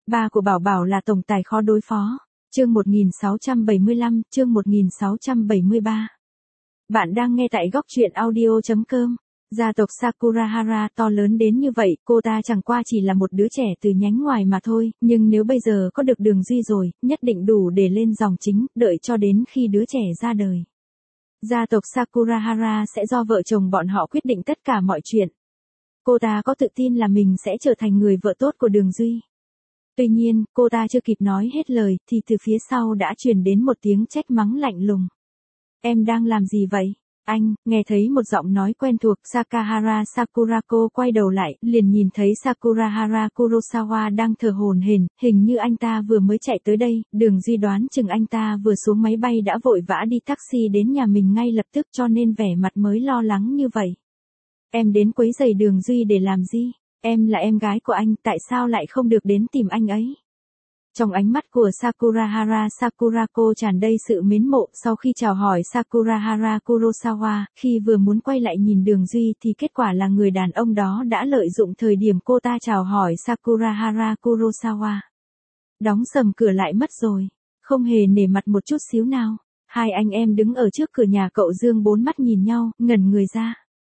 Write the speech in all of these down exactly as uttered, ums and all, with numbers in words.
Ba của Bảo Bảo là tổng tài khó đối phó. Chương một nghìn sáu trăm bảy mươi lăm, chương một nghìn sáu trăm bảy mươi ba. Bạn đang nghe tại góc truyện audio chấm com. Gia tộc Sakurahara to lớn đến như vậy, cô ta chẳng qua chỉ là một đứa trẻ từ nhánh ngoài mà thôi, nhưng nếu bây giờ có được Đường Duy rồi, nhất định đủ để lên dòng chính, đợi cho đến khi đứa trẻ ra đời. Gia tộc Sakurahara sẽ do vợ chồng bọn họ quyết định tất cả mọi chuyện. Cô ta có tự tin là mình sẽ trở thành người vợ tốt của Đường Duy. Tuy nhiên, cô ta chưa kịp nói hết lời, thì từ phía sau đã truyền đến một tiếng trách mắng lạnh lùng. Em đang làm gì vậy? Anh, nghe thấy một giọng nói quen thuộc, Sakahara Sakurako quay đầu lại, liền nhìn thấy Sakurahara Kurosawa đang thở hổn hển, hình như anh ta vừa mới chạy tới đây, Đường Duy đoán chừng anh ta vừa xuống máy bay đã vội vã đi taxi đến nhà mình ngay lập tức cho nên vẻ mặt mới lo lắng như vậy. Em đến quấy rầy Đường Duy để làm gì? Em là em gái của anh, tại sao lại không được đến tìm anh ấy? Trong ánh mắt của Sakurahara Sakurako tràn đầy sự mến mộ sau khi chào hỏi Sakurahara Kurosawa, khi vừa muốn quay lại nhìn Đường Duy thì kết quả là người đàn ông đó đã lợi dụng thời điểm cô ta chào hỏi Sakurahara Kurosawa. Đóng sầm cửa lại mất rồi, không hề nể mặt một chút xíu nào. Hai anh em đứng ở trước cửa nhà cậu dương bốn mắt nhìn nhau, ngẩn người ra.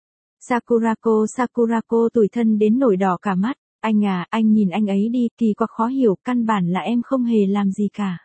Sakurako Sakurako tủi thân đến nổi đỏ cả mắt. Anh à, anh nhìn anh ấy đi, kỳ quặc khó hiểu, căn bản là em không hề làm gì cả.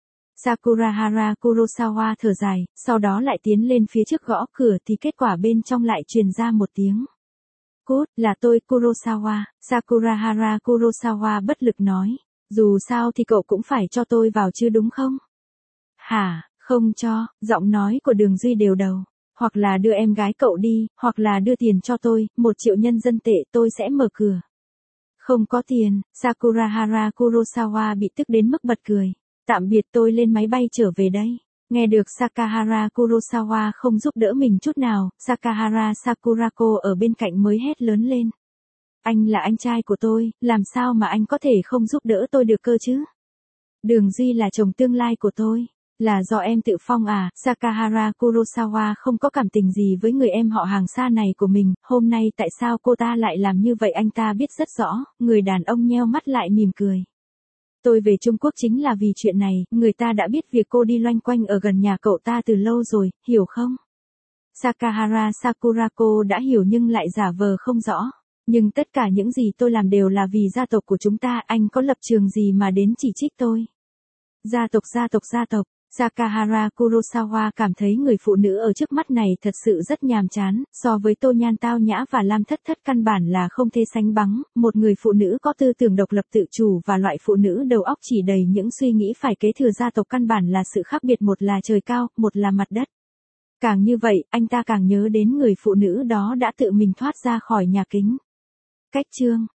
Sakurahara Kurosawa thở dài, sau đó lại tiến lên phía trước gõ cửa thì kết quả bên trong lại truyền ra một tiếng. Cút, là tôi Kurosawa, Sakurahara Kurosawa bất lực nói. Dù sao thì cậu cũng phải cho tôi vào chứ đúng không? Hả, không cho, giọng nói của Đường Duy đều đầu. Hoặc là đưa em gái cậu đi, hoặc là đưa tiền cho tôi, một triệu nhân dân tệ tôi sẽ mở cửa. Không có tiền, Sakurahara Kurosawa bị tức đến mức bật cười. Tạm biệt, tôi lên máy bay trở về đây. Nghe được Sakahara Kurosawa không giúp đỡ mình chút nào, Sakahara Sakurako ở bên cạnh mới hét lớn lên. Anh là anh trai của tôi, làm sao mà anh có thể không giúp đỡ tôi được cơ chứ? Đường Duy là chồng tương lai của tôi. Là do em tự phong à? Sakahara Kurosawa không có cảm tình gì với người em họ hàng xa này của mình, hôm nay tại sao cô ta lại làm như vậy anh ta biết rất rõ, người đàn ông nheo mắt lại mỉm cười. Tôi về Trung Quốc chính là vì chuyện này, người ta đã biết việc cô đi loanh quanh ở gần nhà cậu ta từ lâu rồi, hiểu không? Sakahara Sakurako đã hiểu nhưng lại giả vờ không rõ. Nhưng tất cả những gì tôi làm đều là vì gia tộc của chúng ta, anh có lập trường gì mà đến chỉ trích tôi? Gia tộc gia tộc gia tộc. Sakahara Kurosawa cảm thấy người phụ nữ ở trước mắt này thật sự rất nhàm chán, so với Tô Nhan tao nhã và Lam Thất Thất căn bản là không thể sánh bằng, một người phụ nữ có tư tưởng độc lập tự chủ và loại phụ nữ đầu óc chỉ đầy những suy nghĩ phải kế thừa gia tộc căn bản là sự khác biệt, một là trời cao, một là mặt đất. Càng như vậy, anh ta càng nhớ đến người phụ nữ đó đã tự mình thoát ra khỏi nhà kính. Cách chương